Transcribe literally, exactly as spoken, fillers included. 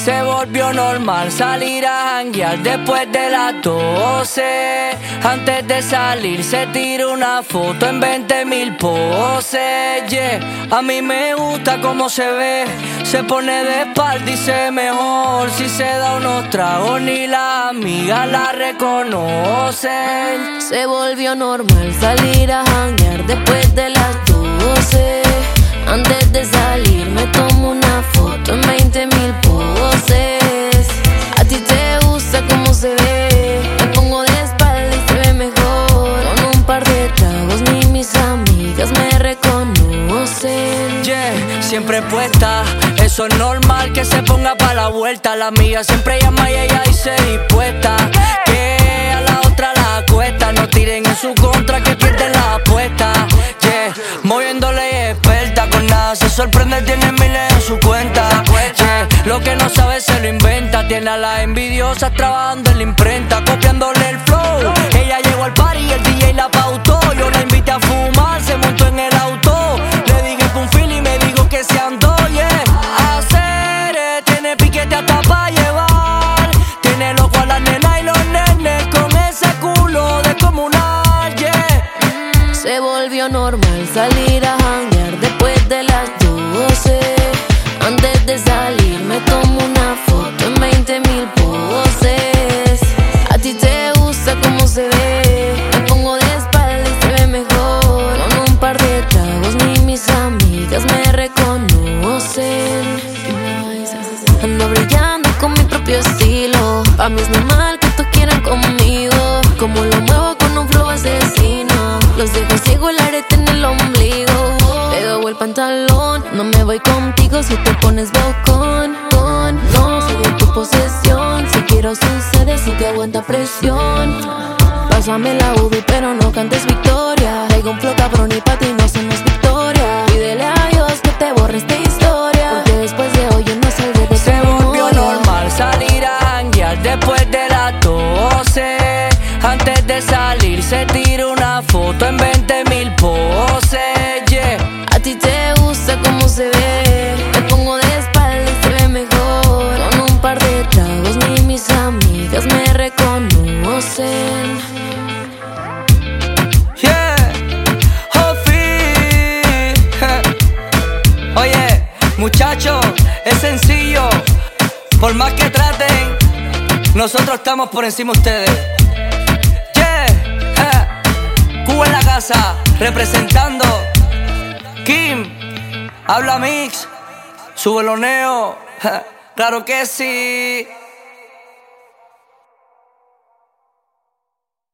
Se volvió normal salir a janguear después de las doce. Antes de salir se tira una foto en veinte mil poses, yeah. A mí me gusta cómo se ve, se pone de espalda y se ve mejor. Si se da unos tragos ni las amigas la reconocen. Se volvió normal salir a janguear después de las doce. Antes de salir me tomo una foto en veinte mil poses. A ti te gusta cómo se ve, me pongo de espalda y se ve mejor. Con un par de tragos ni mis amigas me reconocen. Yeah, siempre puesta, eso es normal que se ponga pa' la vuelta. La amiga siempre llama y ella dice dispuesta, que a la otra la cuesta. No tiren en su contra que pierden la apuesta. Yeah, moviéndole experta, con nada se sorprende, tiene miles en su cuenta. Yeah, lo que no sabe se lo inventa, tiene a las envidiosas trabajando en la imprenta, copiándole el flow. Ella llegó al party y el D J la pautó. Yo la invité a fumar, se montó en el auto. Le dije que un feel y me dijo que se andó, yeah. Hacer, eh, tiene piquete hasta pa' llevar. Tiene loco a las nenas y los nenes con ese culo descomunal, yeah. Se volvió normal salir a janguear después de las doce. Antes de salir me tomo una foto en veinte mil poses. A ti te gusta cómo se ve, me pongo de espalda y se ve mejor. Con un par de tragos ni mis amigas me reconocen. Ando brillando con mi propio estilo, pa' mí es normal que todos quieran conmigo. Como lo muevo con un flow asesino, los dejo ciego el arete en el ombligo. Pegado el pantalón, no me voy contigo si te pones bocón. Con, no, soy de tu posesión, si quiero sucede, si te aguanta presión. Pásame la U V I pero no cantes victoria. Traigo un flow cabrón y pa' ti no somos victoria. Pídele a Dios que te borre esta historia, porque después de hoy yo no salgo de tu Se volvió memoria. normal salir a janguear después de las doce. Antes de salir se tira una foto en veinte mil poses, yeah. A ti te gusta cómo se ve, me pongo de espalda y se ve mejor. Con un par de tragos ni mis amigas me reconocen. Yeah, Jofi. Oye, muchachos, es sencillo. Por más que traten, nosotros estamos por encima de ustedes. Yeah, eh. Cuba en la casa, representando. Kim, habla Mix, sube lo neo. Claro que sí.